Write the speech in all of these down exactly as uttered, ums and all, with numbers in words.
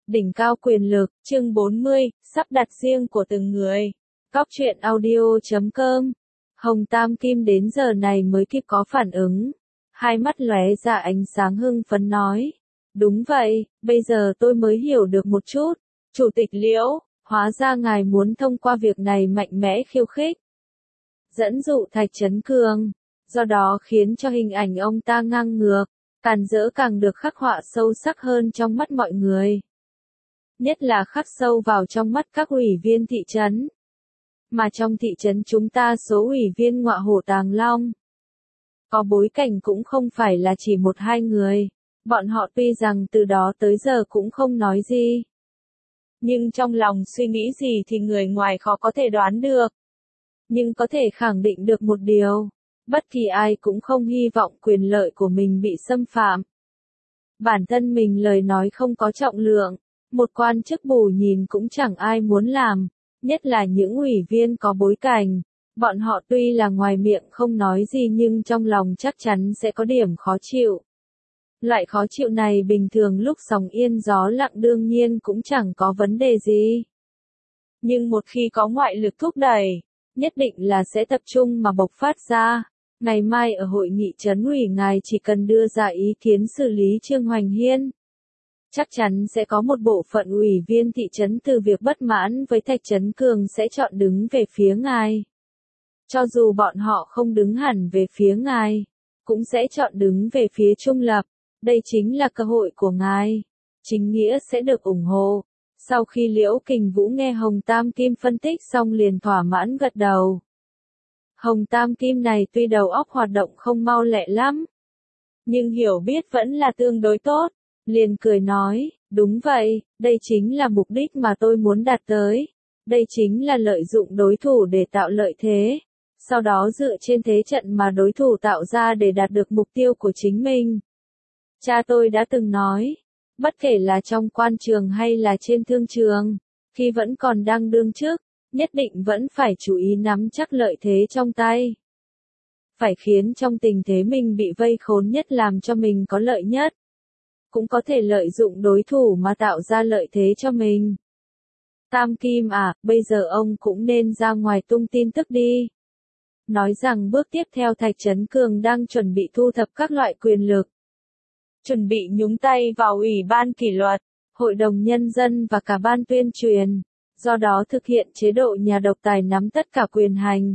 Đỉnh cao quyền lực, chương bốn mươi, sắp đặt riêng của từng người. Góc truyện audio chấm com. Hồng Tam Kim đến giờ này mới kịp có phản ứng. Hai mắt lóe ra ánh sáng hưng phấn nói. Đúng vậy, bây giờ tôi mới hiểu được một chút. Chủ tịch Liễu, hóa ra ngài muốn thông qua việc này mạnh mẽ khiêu khích. Dẫn dụ Thạch Chấn Cường. Do đó khiến cho hình ảnh ông ta ngang ngược, càn rỡ càng được khắc họa sâu sắc hơn trong mắt mọi người. Nhất là khắc sâu vào trong mắt các ủy viên thị trấn. Mà trong thị trấn chúng ta số ủy viên ngọa hổ tàng long. Có bối cảnh cũng không phải là chỉ một hai người. Bọn họ tuy rằng từ đó tới giờ cũng không nói gì. Nhưng trong lòng suy nghĩ gì thì người ngoài khó có thể đoán được. Nhưng có thể khẳng định được một điều. Bất kỳ ai cũng không hy vọng quyền lợi của mình bị xâm phạm. Bản thân mình lời nói không có trọng lượng. Một quan chức bù nhìn cũng chẳng ai muốn làm, nhất là những ủy viên có bối cảnh. Bọn họ tuy là ngoài miệng không nói gì nhưng trong lòng chắc chắn sẽ có điểm khó chịu. Loại khó chịu này bình thường lúc sóng yên gió lặng đương nhiên cũng chẳng có vấn đề gì. Nhưng một khi có ngoại lực thúc đẩy, nhất định là sẽ tập trung mà bộc phát ra. Ngày mai ở hội nghị trấn ủy ngài chỉ cần đưa ra ý kiến xử lý Trương Hoành Hiên. Chắc chắn sẽ có một bộ phận ủy viên thị trấn từ việc bất mãn với Thạch Chấn Cường sẽ chọn đứng về phía ngài. Cho dù bọn họ không đứng hẳn về phía ngài, cũng sẽ chọn đứng về phía trung lập. Đây chính là cơ hội của ngài. Chính nghĩa sẽ được ủng hộ. Sau khi Liễu Kình Vũ nghe Hồng Tam Kim phân tích xong liền thỏa mãn gật đầu. Hồng Tam Kim này tuy đầu óc hoạt động không mau lẹ lắm, nhưng hiểu biết vẫn là tương đối tốt. Liền cười nói, đúng vậy, đây chính là mục đích mà tôi muốn đạt tới. Đây chính là lợi dụng đối thủ để tạo lợi thế. Sau đó dựa trên thế trận mà đối thủ tạo ra để đạt được mục tiêu của chính mình. Cha tôi đã từng nói, bất kể là trong quan trường hay là trên thương trường, khi vẫn còn đang đương chức, nhất định vẫn phải chú ý nắm chắc lợi thế trong tay. Phải khiến trong tình thế mình bị vây khốn nhất làm cho mình có lợi nhất. Cũng có thể lợi dụng đối thủ mà tạo ra lợi thế cho mình. Tam Kim à, bây giờ ông cũng nên ra ngoài tung tin tức đi. Nói rằng bước tiếp theo Thạch Chấn Cường đang chuẩn bị thu thập các loại quyền lực. Chuẩn bị nhúng tay vào Ủy ban kỷ luật, Hội đồng Nhân dân và cả ban tuyên truyền. Do đó thực hiện chế độ nhà độc tài nắm tất cả quyền hành.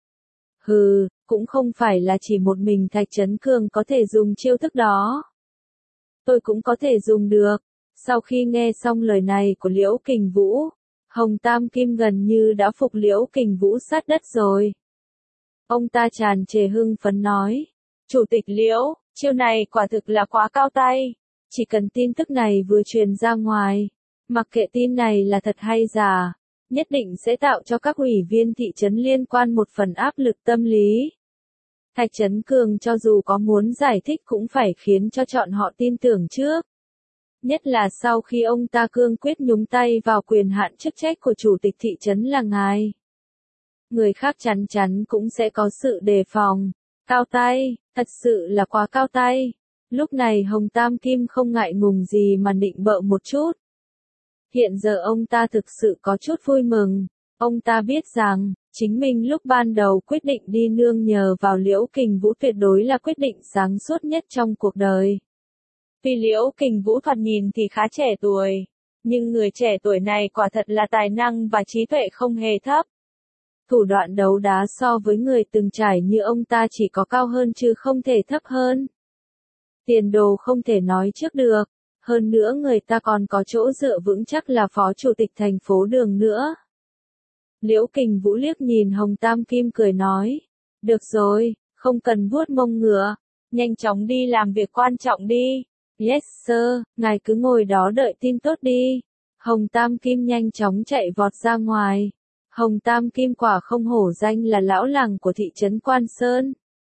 Hừ, cũng không phải là chỉ một mình Thạch Chấn Cường có thể dùng chiêu thức đó. Tôi cũng có thể dùng được. Sau khi nghe xong lời này của Liễu Kình Vũ, Hồng Tam Kim gần như đã phục Liễu Kình Vũ sát đất rồi. Ông ta tràn trề hưng phấn nói, Chủ tịch Liễu, chiêu này quả thực là quá cao tay. Chỉ cần tin tức này vừa truyền ra ngoài, mặc kệ tin này là thật hay giả, nhất định sẽ tạo cho các ủy viên thị trấn liên quan một phần áp lực tâm lý. Thạch Chấn Cường cho dù có muốn giải thích cũng phải khiến cho chọn họ tin tưởng trước. Nhất là sau khi ông ta cương quyết nhúng tay vào quyền hạn chức trách của chủ tịch thị trấn là ngài. Người khác chắn chắn cũng sẽ có sự đề phòng. Cao tay, thật sự là quá cao tay. Lúc này Hồng Tam Kim không ngại ngùng gì mà nịnh bợ một chút. Hiện giờ ông ta thực sự có chút vui mừng. Ông ta biết rằng, chính mình lúc ban đầu quyết định đi nương nhờ vào Liễu Kình Vũ tuyệt đối là quyết định sáng suốt nhất trong cuộc đời. Vì Liễu Kình Vũ thoạt nhìn thì khá trẻ tuổi, nhưng người trẻ tuổi này quả thật là tài năng và trí tuệ không hề thấp. Thủ đoạn đấu đá so với người từng trải như ông ta chỉ có cao hơn chứ không thể thấp hơn. Tiền đồ không thể nói trước được, hơn nữa người ta còn có chỗ dựa vững chắc là phó chủ tịch thành phố Đường nữa. Liễu Kình Vũ liếc nhìn Hồng Tam Kim cười nói, được rồi, không cần vuốt mông ngựa, nhanh chóng đi làm việc quan trọng đi. Yes sir, ngài cứ ngồi đó đợi tin tốt đi. Hồng Tam Kim nhanh chóng chạy vọt ra ngoài. Hồng Tam Kim quả không hổ danh là lão làng của thị trấn Quan Sơn.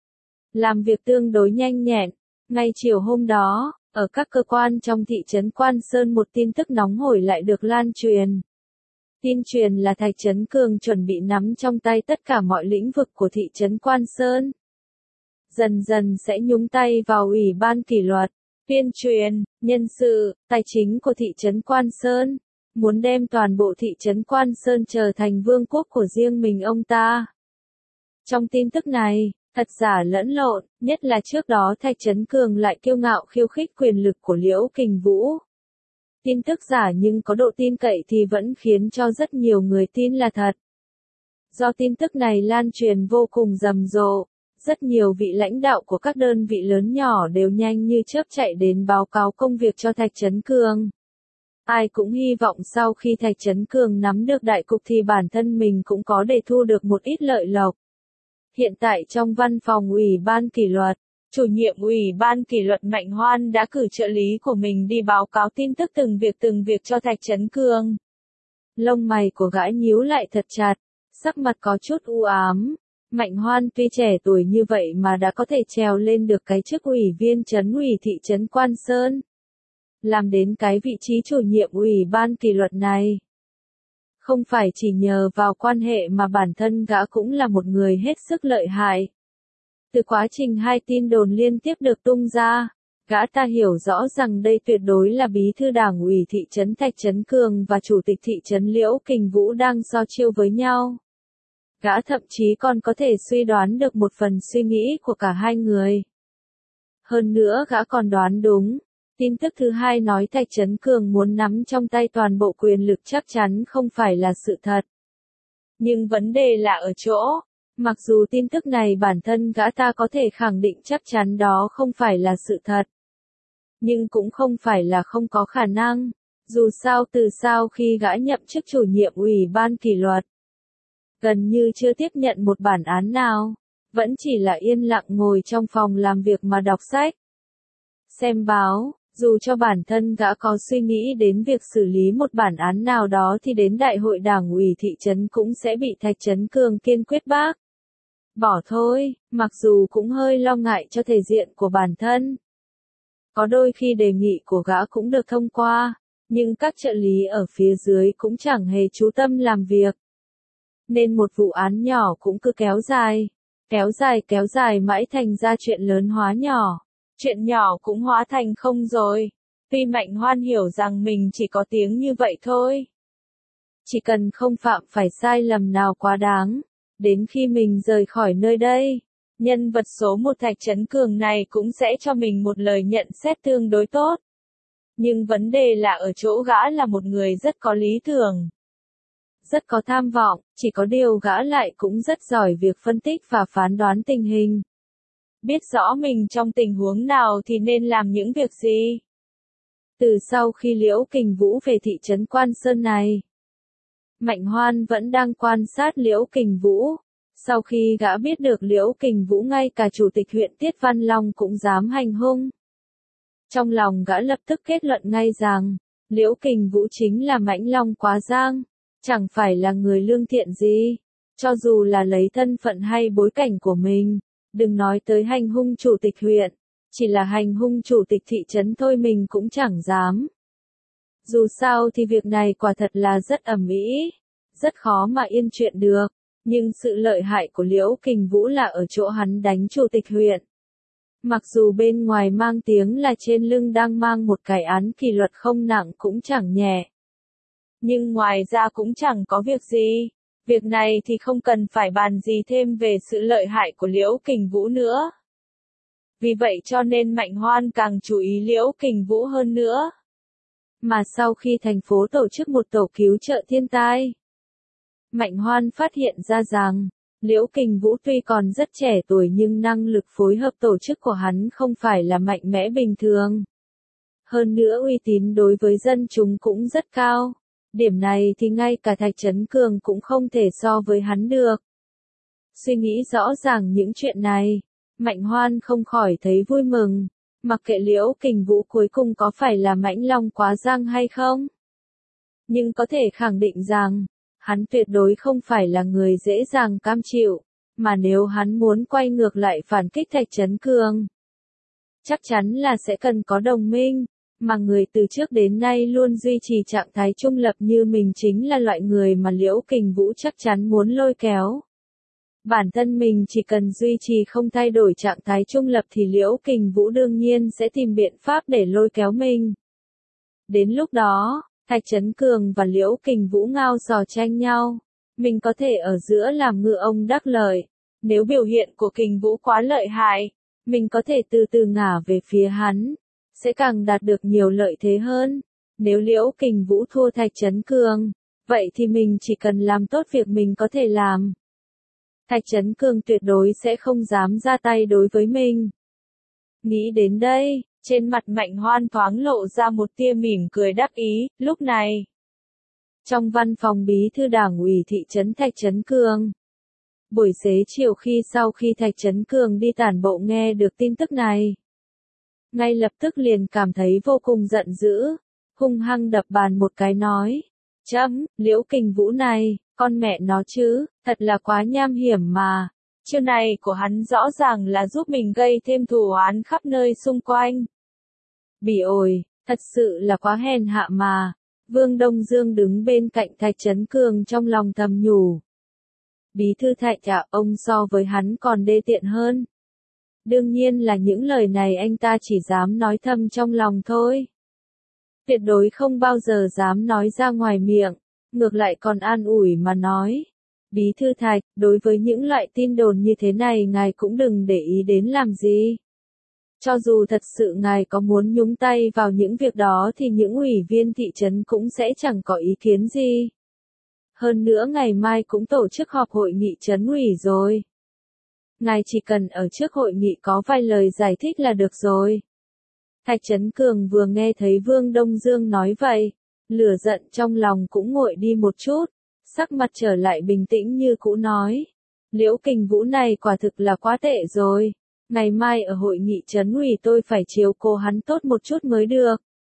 Làm việc tương đối nhanh nhẹn. Ngay chiều hôm đó, ở các cơ quan trong thị trấn Quan Sơn một tin tức nóng hổi lại được lan truyền. Tin truyền là Thạch Chấn Cường chuẩn bị nắm trong tay tất cả mọi lĩnh vực của thị trấn Quan Sơn. Dần dần sẽ nhúng tay vào Ủy ban kỷ luật. Tuyên truyền, nhân sự, tài chính của thị trấn Quan Sơn, muốn đem toàn bộ thị trấn Quan Sơn trở thành vương quốc của riêng mình ông ta. Trong tin tức này, thật giả lẫn lộn, nhất là trước đó Thạch Trấn Cường lại kiêu ngạo khiêu khích quyền lực của Liễu Kình Vũ. Tin tức giả nhưng có độ tin cậy thì vẫn khiến cho rất nhiều người tin là thật. Do tin tức này lan truyền vô cùng rầm rộ, rất nhiều vị lãnh đạo của các đơn vị lớn nhỏ đều nhanh như chớp chạy đến báo cáo công việc cho Thạch Trấn Cường. Ai cũng hy vọng sau khi Thạch Trấn Cường nắm được đại cục thì bản thân mình cũng có để thu được một ít lợi lộc. Hiện tại trong văn phòng Ủy ban kỷ luật, chủ nhiệm Ủy ban kỷ luật Mạnh Hoan đã cử trợ lý của mình đi báo cáo tin tức từng việc từng việc cho Thạch Trấn Cường. Lông mày của gã nhíu lại thật chặt, sắc mặt có chút u ám. Mạnh Hoan tuy trẻ tuổi như vậy mà đã có thể trèo lên được cái chức ủy viên trấn ủy thị trấn Quan Sơn. Làm đến cái vị trí chủ nhiệm Ủy ban kỷ luật này. Không phải chỉ nhờ vào quan hệ mà bản thân gã cũng là một người hết sức lợi hại. Từ quá trình hai tin đồn liên tiếp được tung ra, gã ta hiểu rõ rằng đây tuyệt đối là bí thư đảng ủy thị trấn Thạch Trấn Cường và chủ tịch thị trấn Liễu Kình Vũ đang so chiêu với nhau. Gã thậm chí còn có thể suy đoán được một phần suy nghĩ của cả hai người. Hơn nữa gã còn đoán đúng. Tin tức thứ hai nói Thạch Trấn Cường muốn nắm trong tay toàn bộ quyền lực chắc chắn không phải là sự thật. Nhưng vấn đề là ở chỗ, mặc dù tin tức này bản thân gã ta có thể khẳng định chắc chắn đó không phải là sự thật. Nhưng cũng không phải là không có khả năng, dù sao từ sau khi gã nhậm chức chủ nhiệm Ủy ban kỷ luật. Gần như chưa tiếp nhận một bản án nào, vẫn chỉ là yên lặng ngồi trong phòng làm việc mà đọc sách. Xem báo. Dù cho bản thân gã có suy nghĩ đến việc xử lý một bản án nào đó thì đến đại hội đảng ủy thị trấn cũng sẽ bị Thạch Trấn Cường kiên quyết bác bỏ thôi, mặc dù cũng hơi lo ngại cho thể diện của bản thân. Có đôi khi đề nghị của gã cũng được thông qua, nhưng các trợ lý ở phía dưới cũng chẳng hề chú tâm làm việc. Nên một vụ án nhỏ cũng cứ kéo dài, kéo dài kéo dài mãi thành ra chuyện lớn hóa nhỏ. Chuyện nhỏ cũng hóa thành không rồi. Tuy Mạnh Hoan hiểu rằng mình chỉ có tiếng như vậy thôi. Chỉ cần không phạm phải sai lầm nào quá đáng. Đến khi mình rời khỏi nơi đây, nhân vật số một Thạch Trấn Cường này cũng sẽ cho mình một lời nhận xét tương đối tốt. Nhưng vấn đề là ở chỗ gã là một người rất có lý tưởng. Rất có tham vọng, chỉ có điều gã lại cũng rất giỏi việc phân tích và phán đoán tình hình. Biết rõ mình trong tình huống nào thì nên làm những việc gì. Từ sau khi Liễu Kình Vũ về thị trấn Quan Sơn này, Mạnh Hoan vẫn đang quan sát Liễu Kình Vũ. Sau khi gã biết được Liễu Kình Vũ ngay cả chủ tịch huyện Tiết Văn Long cũng dám hành hung. Trong lòng gã lập tức kết luận ngay rằng, Liễu Kình Vũ chính là mãnh long quá giang, chẳng phải là người lương thiện gì, cho dù là lấy thân phận hay bối cảnh của mình. Đừng nói tới hành hung chủ tịch huyện, chỉ là hành hung chủ tịch thị trấn thôi mình cũng chẳng dám. Dù sao thì việc này quả thật là rất ầm ĩ, rất khó mà yên chuyện được, nhưng sự lợi hại của Liễu Kình Vũ là ở chỗ hắn đánh chủ tịch huyện. Mặc dù bên ngoài mang tiếng là trên lưng đang mang một cái án kỷ luật không nặng cũng chẳng nhẹ. Nhưng ngoài ra cũng chẳng có việc gì. Việc này thì không cần phải bàn gì thêm về sự lợi hại của Liễu Kình Vũ nữa. Vì vậy cho nên Mạnh Hoan càng chú ý Liễu Kình Vũ hơn nữa. Mà sau khi thành phố tổ chức một tổ cứu trợ thiên tai, Mạnh Hoan phát hiện ra rằng, Liễu Kình Vũ tuy còn rất trẻ tuổi nhưng năng lực phối hợp tổ chức của hắn không phải là mạnh mẽ bình thường. Hơn nữa uy tín đối với dân chúng cũng rất cao. Điểm này thì ngay cả Thạch Trấn Cường cũng không thể so với hắn được. Suy nghĩ rõ ràng những chuyện này, Mạnh Hoan không khỏi thấy vui mừng, mặc kệ Liễu Kình Vũ cuối cùng có phải là mãnh long quá giang hay không. Nhưng có thể khẳng định rằng, hắn tuyệt đối không phải là người dễ dàng cam chịu, mà nếu hắn muốn quay ngược lại phản kích Thạch Trấn Cường, chắc chắn là sẽ cần có đồng minh. Mà người từ trước đến nay luôn duy trì trạng thái trung lập như mình chính là loại người mà Liễu Kình Vũ chắc chắn muốn lôi kéo. Bản thân mình chỉ cần duy trì không thay đổi trạng thái trung lập thì Liễu Kình Vũ đương nhiên sẽ tìm biện pháp để lôi kéo mình. Đến lúc đó, Thạch Chấn Cường và Liễu Kình Vũ ngao giò tranh nhau. Mình có thể ở giữa làm ngựa ông đắc lợi. Nếu biểu hiện của Kình Vũ quá lợi hại, mình có thể từ từ ngả về phía hắn. Sẽ càng đạt được nhiều lợi thế hơn. Nếu Liễu Kình Vũ thua Thạch Chấn Cường, vậy thì mình chỉ cần làm tốt việc mình có thể làm. Thạch Chấn Cường tuyệt đối sẽ không dám ra tay đối với mình. Nghĩ đến đây, trên mặt Mạnh Hoan thoáng lộ ra một tia mỉm cười đắc ý, lúc này. Trong văn phòng bí thư đảng ủy thị trấn Thạch Chấn Cường. Buổi xế chiều khi sau khi Thạch Chấn Cường đi tản bộ nghe được tin tức này. Ngay lập tức liền cảm thấy vô cùng giận dữ, hung hăng đập bàn một cái nói. Chấm, Liễu Kình Vũ này, con mẹ nó chứ, thật là quá nham hiểm mà. Chiêu này của hắn rõ ràng là giúp mình gây thêm thù oán khắp nơi xung quanh. Bỉ ổi, thật sự là quá hèn hạ mà. Vương Đông Dương đứng bên cạnh Thạch Chấn Cường trong lòng thầm nhủ. Bí thư Thạch ạ, ông so với hắn còn đê tiện hơn. Đương nhiên là những lời này anh ta chỉ dám nói thầm trong lòng thôi. Tuyệt đối không bao giờ dám nói ra ngoài miệng, ngược lại còn an ủi mà nói. Bí thư Thạch, đối với những loại tin đồn như thế này ngài cũng đừng để ý đến làm gì. Cho dù thật sự ngài có muốn nhúng tay vào những việc đó thì những ủy viên thị trấn cũng sẽ chẳng có ý kiến gì. Hơn nữa ngày mai cũng tổ chức họp hội nghị trấn ủy rồi. Ngài chỉ cần ở trước hội nghị có vài lời giải thích là được rồi. Thạch Chấn Cường vừa nghe thấy Vương Đông Dương nói vậy, lửa giận trong lòng cũng nguội đi một chút, sắc mặt trở lại bình tĩnh như cũ nói. Liễu Kình Vũ này quả thực là quá tệ rồi. Ngày mai ở hội nghị trấn ủy tôi phải chiếu cố hắn tốt một chút mới được.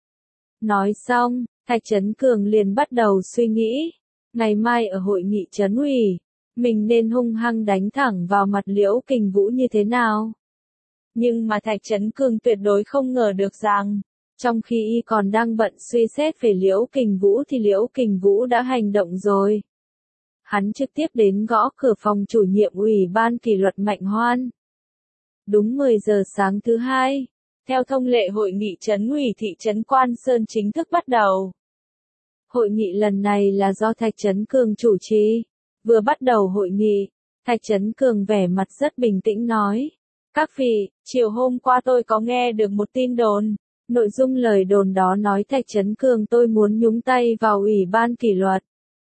Nói xong, Thạch Chấn Cường liền bắt đầu suy nghĩ. Ngày mai ở hội nghị trấn ủy, mình nên hung hăng đánh thẳng vào mặt Liễu Kình Vũ như thế nào? Nhưng mà Thạch Chấn Cường tuyệt đối không ngờ được rằng, trong khi y còn đang bận suy xét về Liễu Kình Vũ thì Liễu Kình Vũ đã hành động rồi. Hắn trực tiếp đến gõ cửa phòng chủ nhiệm ủy ban kỷ luật Mạnh Hoan. Đúng mười giờ sáng thứ hai, theo thông lệ hội nghị trấn ủy thị trấn Quan Sơn chính thức bắt đầu. Hội nghị lần này là do Thạch Chấn Cường chủ trì. Vừa bắt đầu hội nghị, Thạch Chấn Cường vẻ mặt rất bình tĩnh nói. Các vị, chiều hôm qua tôi có nghe được một tin đồn. Nội dung lời đồn đó nói Thạch Chấn Cường tôi muốn nhúng tay vào ủy ban kỷ luật,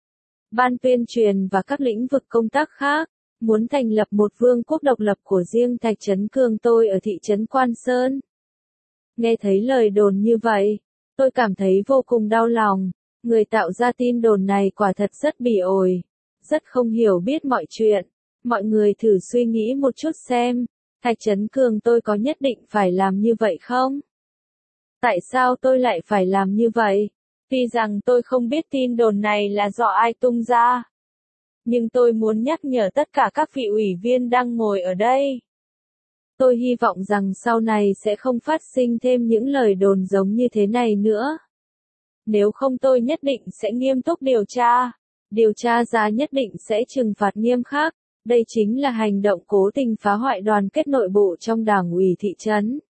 ban tuyên truyền và các lĩnh vực công tác khác. Muốn thành lập một vương quốc độc lập của riêng Thạch Chấn Cường tôi ở thị trấn Quan Sơn. Nghe thấy lời đồn như vậy, tôi cảm thấy vô cùng đau lòng. Người tạo ra tin đồn này quả thật rất bỉ ổi, rất không hiểu biết mọi chuyện. Mọi người thử suy nghĩ một chút xem, Thạch Chấn Cường tôi có nhất định phải làm như vậy không? Tại sao tôi lại phải làm như vậy? Tuy rằng tôi không biết tin đồn này là do ai tung ra. Nhưng tôi muốn nhắc nhở tất cả các vị ủy viên đang ngồi ở đây. Tôi hy vọng rằng sau này sẽ không phát sinh thêm những lời đồn giống như thế này nữa. Nếu không tôi nhất định sẽ nghiêm túc điều tra. Điều tra ra nhất định sẽ trừng phạt nghiêm khắc. Đây chính là hành động cố tình phá hoại đoàn kết nội bộ trong đảng ủy thị trấn.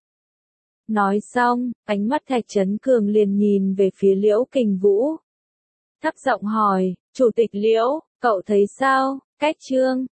Nói xong, ánh mắt Thạch Chấn Cường liền nhìn về phía Liễu Kình Vũ. Thấp giọng hỏi, Chủ tịch Liễu, cậu thấy sao? Cách chương